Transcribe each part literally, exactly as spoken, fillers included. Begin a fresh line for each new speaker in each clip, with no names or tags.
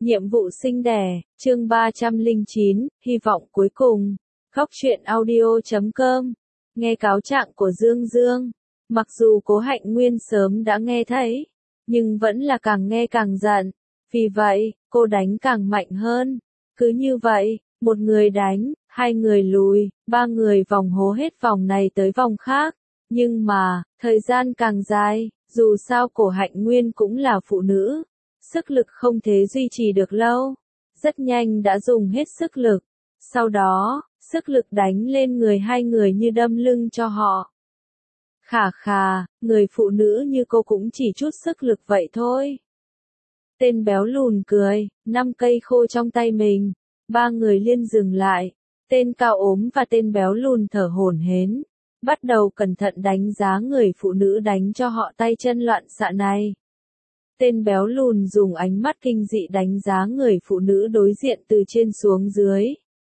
Nhiệm vụ sinh đẻ, chương ba trăm lẻ chín, hy vọng cuối cùng. Góc truyện audio chấm com. Nghe cáo trạng của Dương Dương. Mặc dù Cố Hạnh Nguyên sớm đã nghe thấy, nhưng vẫn là càng nghe càng giận. Vì vậy, cô đánh càng mạnh hơn. Cứ như vậy, một người đánh, hai người lùi, ba người vòng hố hết vòng này tới vòng khác. Nhưng mà, thời gian càng dài, dù sao Cố Hạnh Nguyên cũng là phụ nữ. Sức lực không thể duy trì được lâu. Rất nhanh đã dùng hết sức lực. Sau đó, sức lực đánh lên người hai người như đâm lưng cho họ. Khà khà, người phụ nữ như cô cũng chỉ chút sức lực vậy thôi. Tên béo lùn cười, năm cây khô trong tay mình. Ba người liên dừng lại. Tên cao ốm và tên béo lùn thở hổn hển, bắt đầu cẩn thận đánh giá người phụ nữ đánh cho họ tay chân loạn xạ này. Tên béo lùn dùng ánh mắt kinh dị đánh giá người phụ nữ đối diện từ trên xuống dưới.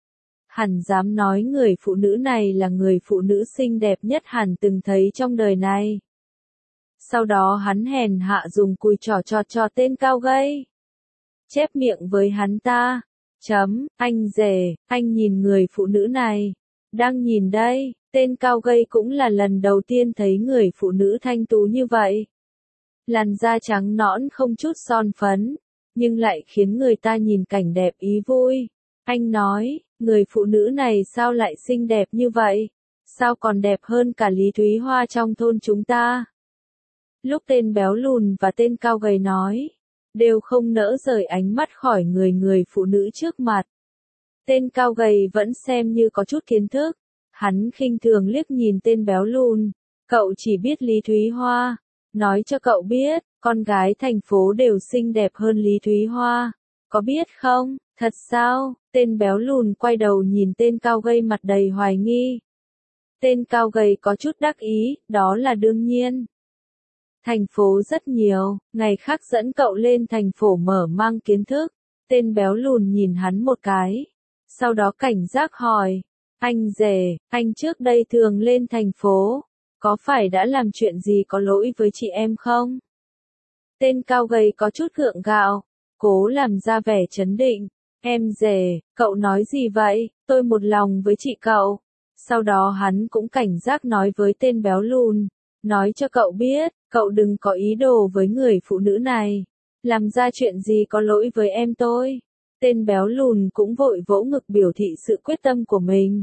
Hẳn dám nói người phụ nữ này là người phụ nữ xinh đẹp nhất hẳn từng thấy trong đời này. Sau đó hắn hèn hạ dùng cùi trỏ chọt cho tên cao gầy. Chép miệng với hắn ta. Chấm, anh rể, anh nhìn người phụ nữ này. Đang nhìn đây, tên cao gầy cũng là lần đầu tiên thấy người phụ nữ thanh tú như vậy. Làn da trắng nõn không chút son phấn, nhưng lại khiến người ta nhìn cảnh đẹp ý vui. Anh nói, người phụ nữ này sao lại xinh đẹp như vậy? Sao còn đẹp hơn cả Lý Thúy Hoa trong thôn chúng ta? Lúc tên béo lùn và tên cao gầy nói, đều không nỡ rời ánh mắt khỏi người người phụ nữ trước mặt. Tên cao gầy vẫn xem như có chút kiến thức. Hắn khinh thường liếc nhìn tên béo lùn. Cậu chỉ biết Lý Thúy Hoa. Nói cho cậu biết, con gái thành phố đều xinh đẹp hơn Lý Thúy Hoa. Có biết không? Thật sao? Tên béo lùn quay đầu nhìn tên cao gầy mặt đầy hoài nghi. Tên cao gầy có chút đắc ý, đó là đương nhiên. Thành phố rất nhiều, ngày khác dẫn cậu lên thành phố mở mang kiến thức. Tên béo lùn nhìn hắn một cái. Sau đó cảnh giác hỏi. Anh rể, anh trước đây thường lên thành phố. Có phải đã làm chuyện gì có lỗi với chị em không? Tên cao gầy có chút gượng gạo, cố làm ra vẻ trấn định. Em rể, cậu nói gì vậy? Tôi một lòng với chị cậu. Sau đó hắn cũng cảnh giác nói với tên béo lùn. Nói cho cậu biết, cậu đừng có ý đồ với người phụ nữ này. Làm ra chuyện gì có lỗi với em tôi. Tên béo lùn cũng vội vỗ ngực biểu thị sự quyết tâm của mình.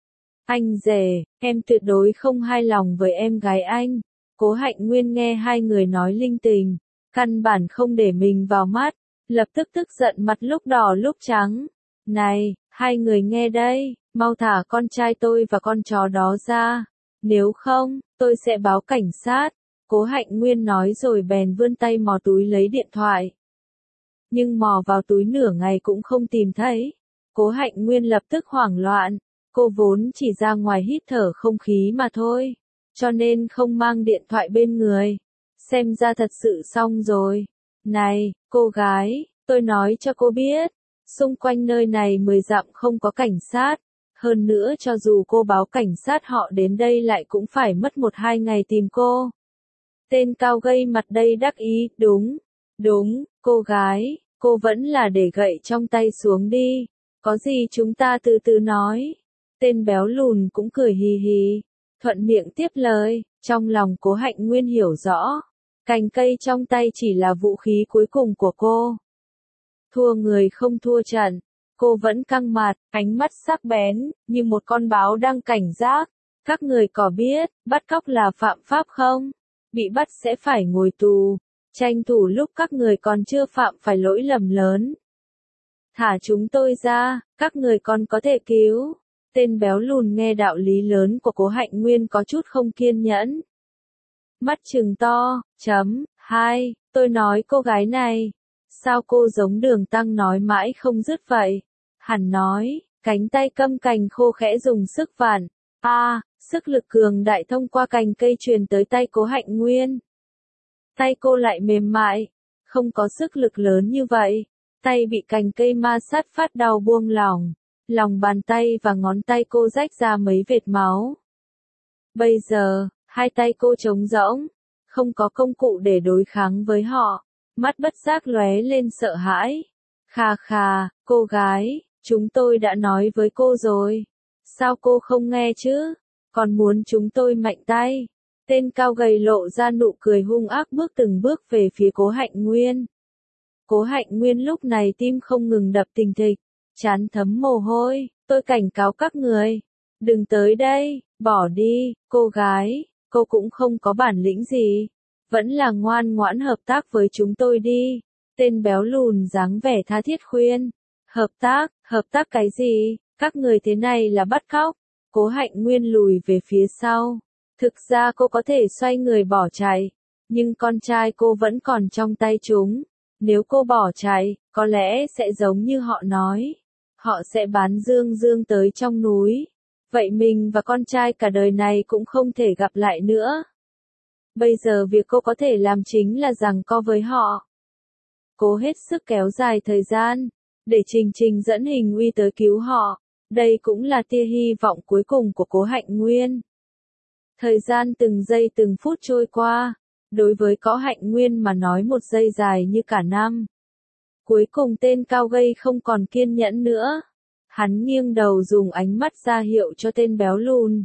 Anh rể, em tuyệt đối không hài lòng với em gái anh. Cố Hạnh Nguyên nghe hai người nói linh tinh, căn bản không để mình vào mắt, lập tức tức giận mặt lúc đỏ lúc trắng. Này, hai người nghe đây, mau thả con trai tôi và con chó đó ra. Nếu không, tôi sẽ báo cảnh sát. Cố Hạnh Nguyên nói rồi bèn vươn tay mò túi lấy điện thoại. Nhưng mò vào túi nửa ngày cũng không tìm thấy. Cố Hạnh Nguyên lập tức hoảng loạn. Cô vốn chỉ ra ngoài hít thở không khí mà thôi, cho nên không mang điện thoại bên người. Xem ra thật sự xong rồi. Này, cô gái, tôi nói cho cô biết, xung quanh nơi này mười dặm không có cảnh sát. Hơn nữa cho dù cô báo cảnh sát họ đến đây lại cũng phải mất một hai ngày tìm cô. Tên cao gầy mặt đầy đắc ý, đúng, đúng, cô gái, cô vẫn là để gậy trong tay xuống đi. Có gì chúng ta từ từ nói. Tên béo lùn cũng cười hì hì, thuận miệng tiếp lời, trong lòng Cố Hạnh Nguyên hiểu rõ, cành cây trong tay chỉ là vũ khí cuối cùng của cô. Thua người không thua trận, cô vẫn căng mặt, ánh mắt sắc bén, như một con báo đang cảnh giác. Các người có biết, bắt cóc là phạm pháp không? Bị bắt sẽ phải ngồi tù, tranh thủ lúc các người còn chưa phạm phải lỗi lầm lớn. Thả chúng tôi ra, các người còn có thể cứu. Tên béo lùn nghe đạo lý lớn của Cố Hạnh Nguyên có chút không kiên nhẫn. Mắt trừng to, chấm, hai, tôi nói cô gái này. Sao cô giống Đường Tăng nói mãi không dứt vậy? Hẳn nói, cánh tay câm cành khô khẽ dùng sức vặn. A, à, sức lực cường đại thông qua cành cây truyền tới tay Cố Hạnh Nguyên. Tay cô lại mềm mại, không có sức lực lớn như vậy. Tay bị cành cây ma sát phát đau buông lỏng. Lòng bàn tay và ngón tay cô rách ra mấy vệt máu. Bây giờ, hai tay cô trống rỗng, không có công cụ để đối kháng với họ. Mắt bất giác lóe lên sợ hãi. Khà khà, cô gái, chúng tôi đã nói với cô rồi. Sao cô không nghe chứ? Còn muốn chúng tôi mạnh tay? Tên cao gầy lộ ra nụ cười hung ác bước từng bước về phía Cố Hạnh Nguyên. Cố Hạnh Nguyên lúc này tim không ngừng đập thình thịch, trán thấm mồ hôi. Tôi cảnh cáo các người, đừng tới đây, bỏ đi, cô gái, cô cũng không có bản lĩnh gì. Vẫn là ngoan ngoãn hợp tác với chúng tôi đi. Tên béo lùn dáng vẻ tha thiết khuyên. Hợp tác, hợp tác cái gì? Các người thế này là bắt cóc. Cố Hạnh Nguyên lùi về phía sau. Thực ra cô có thể xoay người bỏ chạy, nhưng con trai cô vẫn còn trong tay chúng. Nếu cô bỏ chạy, có lẽ sẽ giống như họ nói. Họ sẽ bán Dương Dương tới trong núi. Vậy mình và con trai cả đời này cũng không thể gặp lại nữa. Bây giờ việc cô có thể làm chính là giằng co với họ. Cố hết sức kéo dài thời gian, để Trình Trình dẫn Hình Uy tới cứu họ. Đây cũng là tia hy vọng cuối cùng của Cố Hạnh Nguyên. Thời gian từng giây từng phút trôi qua, đối với Cố Hạnh Nguyên mà nói một giây dài như cả năm. Cuối cùng tên cao gầy không còn kiên nhẫn nữa. Hắn nghiêng đầu dùng ánh mắt ra hiệu cho tên béo lùn.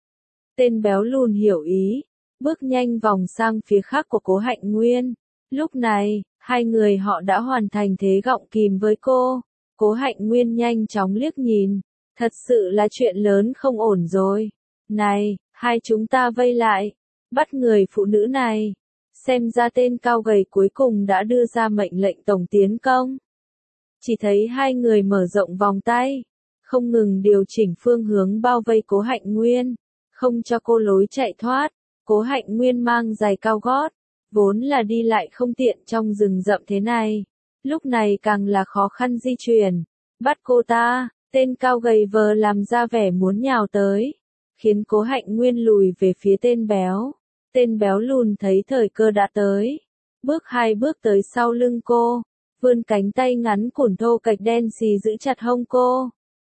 Tên béo lùn hiểu ý, bước nhanh vòng sang phía khác của Cố Hạnh Nguyên. Lúc này, hai người họ đã hoàn thành thế gọng kìm với cô. Cố Hạnh Nguyên nhanh chóng liếc nhìn. Thật sự là chuyện lớn không ổn rồi. Này, hai chúng ta vây lại. Bắt người phụ nữ này. Xem ra tên cao gầy cuối cùng đã đưa ra mệnh lệnh tổng tiến công. Chỉ thấy hai người mở rộng vòng tay. Không ngừng điều chỉnh phương hướng bao vây Cố Hạnh Nguyên. Không cho cô lối chạy thoát. Cố Hạnh Nguyên mang giày cao gót. Vốn là đi lại không tiện trong rừng rậm thế này. Lúc này càng là khó khăn di chuyển. Bắt cô ta. Tên cao gầy vờ làm ra vẻ muốn nhào tới. Khiến Cố Hạnh Nguyên lùi về phía tên béo. Tên béo lùn thấy thời cơ đã tới. Bước hai bước tới sau lưng cô. Vươn cánh tay ngắn cùn thô cạch đen xì giữ chặt hông cô.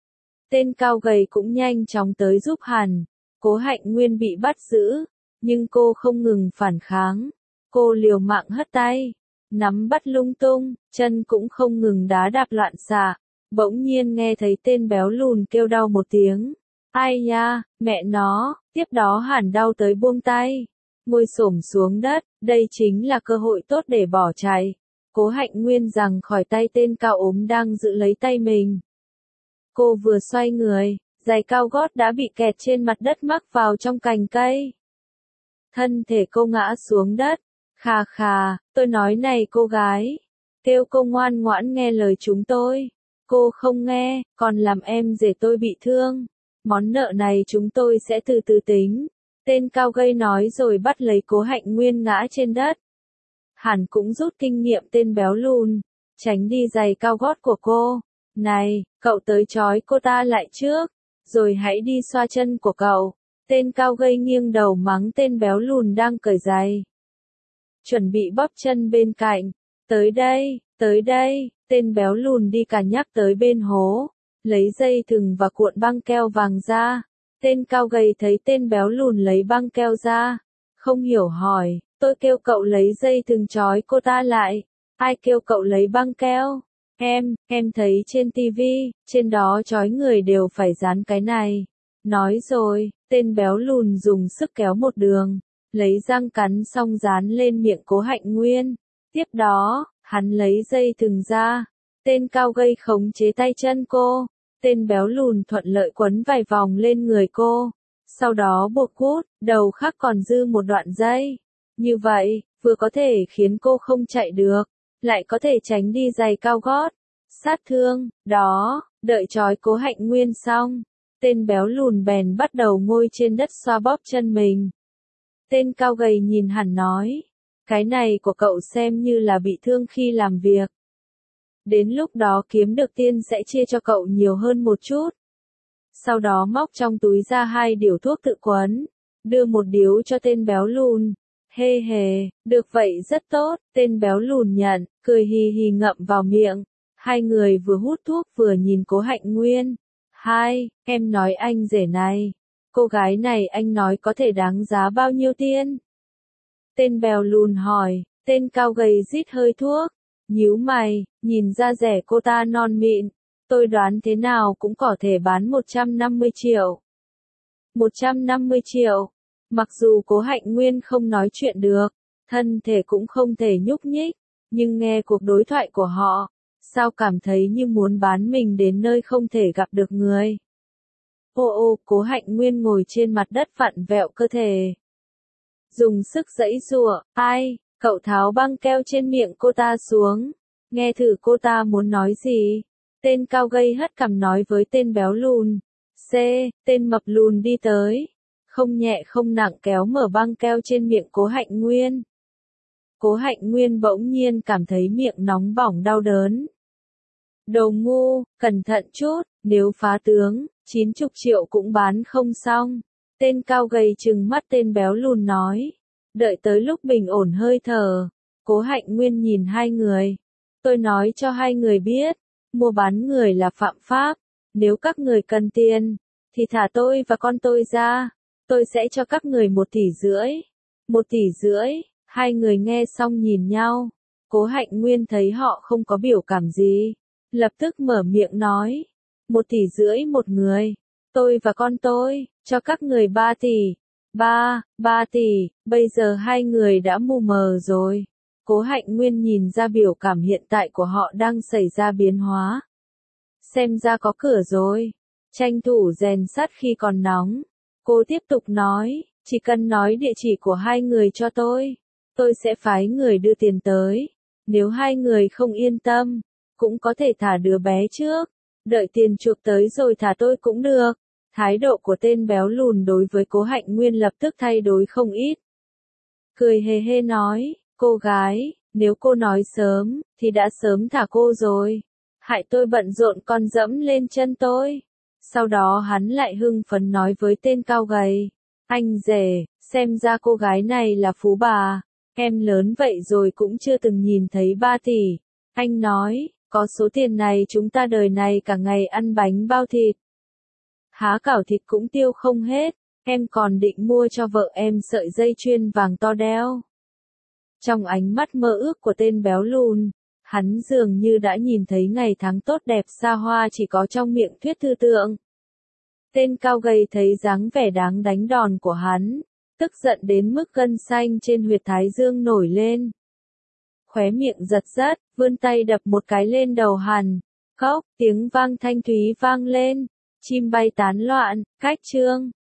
Tên cao gầy cũng nhanh chóng tới giúp hẳn. Cố Hạnh Nguyên bị bắt giữ. Nhưng cô không ngừng phản kháng. Cô liều mạng hất tay. Nắm bắt lung tung. Chân cũng không ngừng đá đạp loạn xạ. Bỗng nhiên nghe thấy tên béo lùn kêu đau một tiếng. Ai nha, mẹ nó, tiếp đó hẳn đau tới buông tay. Ngồi xổm xuống đất, đây chính là cơ hội tốt để bỏ chạy. Cố Hạnh Nguyên giằng khỏi tay tên cao ốm đang giữ lấy tay mình. Cô vừa xoay người, giày cao gót đã bị kẹt trên mặt đất mắc vào trong cành cây. Thân thể cô ngã xuống đất. Khà khà, tôi nói này cô gái. Kêu cô ngoan ngoãn nghe lời chúng tôi. Cô không nghe, còn làm em rể tôi bị thương. Món nợ này chúng tôi sẽ từ từ tính. Tên cao gầy nói rồi bắt lấy Cố Hạnh Nguyên ngã trên đất. Hẳn cũng rút kinh nghiệm tên béo lùn. Tránh đi giày cao gót của cô. Này, cậu tới trói cô ta lại trước. Rồi hãy đi xoa chân của cậu. Tên cao gầy nghiêng đầu mắng tên béo lùn đang cởi giày. Chuẩn bị bóp chân bên cạnh. Tới đây, tới đây. Tên béo lùn đi cả nhắc tới bên hố. Lấy dây thừng và cuộn băng keo vàng ra. Tên cao gầy thấy tên béo lùn lấy băng keo ra. Không hiểu hỏi, tôi kêu cậu lấy dây thừng trói cô ta lại. Ai kêu cậu lấy băng keo? Em, em thấy trên tivi, trên đó trói người đều phải dán cái này. Nói rồi, tên béo lùn dùng sức kéo một đường. Lấy răng cắn xong dán lên miệng Cố Hạnh Nguyên. Tiếp đó, hắn lấy dây thừng ra. Tên cao gầy khống chế tay chân cô. Tên béo lùn thuận lợi quấn vài vòng lên người cô. Sau đó buộc cút, đầu khác còn dư một đoạn dây. Như vậy, vừa có thể khiến cô không chạy được, lại có thể tránh đi giày cao gót. Sát thương, đó, đợi trói Cố Hạnh Nguyên xong. Tên béo lùn bèn bắt đầu ngồi trên đất xoa bóp chân mình. Tên cao gầy nhìn hẳn nói. Cái này của cậu xem như là bị thương khi làm việc. Đến lúc đó kiếm được tiền sẽ chia cho cậu nhiều hơn một chút. Sau đó móc trong túi ra hai điếu thuốc tự quấn. Đưa một điếu cho tên béo lùn. Hê hề, được vậy rất tốt. Tên béo lùn nhận, cười hì hì ngậm vào miệng. Hai người vừa hút thuốc vừa nhìn Cố Hạnh Nguyên. Hai, em nói anh rể này. Cô gái này anh nói có thể đáng giá bao nhiêu tiền? Tên béo lùn hỏi. Tên cao gầy rít hơi thuốc. nhíu mày, nhìn da rẻ cô ta non mịn, tôi đoán thế nào cũng có thể bán một trăm năm mươi triệu. một trăm năm mươi triệu. Mặc dù Cố Hạnh Nguyên không nói chuyện được, thân thể cũng không thể nhúc nhích, nhưng nghe cuộc đối thoại của họ, sao cảm thấy như muốn bán mình đến nơi không thể gặp được người. Ô ô, Cố Hạnh Nguyên ngồi trên mặt đất vặn vẹo cơ thể. Dùng sức giãy giụa, ai, cậu tháo băng keo trên miệng cô ta xuống, nghe thử cô ta muốn nói gì. Tên cao gầy hất cằm nói với tên béo lùn. C, tên mập lùn đi tới, không nhẹ không nặng kéo mở băng keo trên miệng Cố Hạnh Nguyên. Cố Hạnh Nguyên bỗng nhiên cảm thấy miệng nóng bỏng đau đớn. Đồ ngu, cẩn thận chút, nếu phá tướng, chín mươi triệu cũng bán không xong. Tên cao gầy trừng mắt tên béo lùn nói. Đợi tới lúc bình ổn hơi thở, Cố Hạnh Nguyên nhìn hai người. Tôi nói cho hai người biết, mua bán người là phạm pháp. Nếu các người cần tiền, thì thả tôi và con tôi ra. Tôi sẽ cho các người một tỷ rưỡi. Một tỷ rưỡi, hai người nghe xong nhìn nhau. Cố Hạnh Nguyên thấy họ không có biểu cảm gì. Lập tức mở miệng nói. Một tỷ rưỡi một người. Tôi và con tôi, cho các người ba tỷ. Ba, ba tỷ, bây giờ hai người đã mù mờ rồi. Cố Hạnh Nguyên nhìn ra biểu cảm hiện tại của họ đang xảy ra biến hóa. Xem ra có cửa rồi. Tranh thủ rèn sắt khi còn nóng. Cô tiếp tục nói, chỉ cần nói địa chỉ của hai người cho tôi. Tôi sẽ phái người đưa tiền tới. Nếu hai người không yên tâm, cũng có thể thả đứa bé trước. Đợi tiền chuộc tới rồi thả tôi cũng được. Thái độ của tên béo lùn đối với Cố Hạnh Nguyên lập tức thay đổi không ít. Cười hề hê nói, cô gái, nếu cô nói sớm, thì đã sớm thả cô rồi. Hại tôi bận rộn còn dẫm lên chân tôi. Sau đó hắn lại hưng phấn nói với tên cao gầy. Anh rể, xem ra cô gái này là phú bà. Em lớn vậy rồi cũng chưa từng nhìn thấy ba tỷ. Anh nói, có số tiền này chúng ta đời này cả ngày ăn bánh bao thịt. Há cảo thịt cũng tiêu không hết. Em còn định mua cho vợ em sợi dây chuyền vàng to đeo. Trong ánh mắt mơ ước của tên béo lùn, hắn dường như đã nhìn thấy ngày tháng tốt đẹp xa hoa chỉ có trong miệng thuyết thư tượng. Tên cao gầy thấy dáng vẻ đáng đánh đòn của hắn, tức giận đến mức gân xanh trên huyệt thái dương nổi lên. Khóe miệng giật giật, vươn tay đập một cái lên đầu hắn. Cốc, tiếng vang thanh thúy vang lên, chim bay tán loạn, cách chương.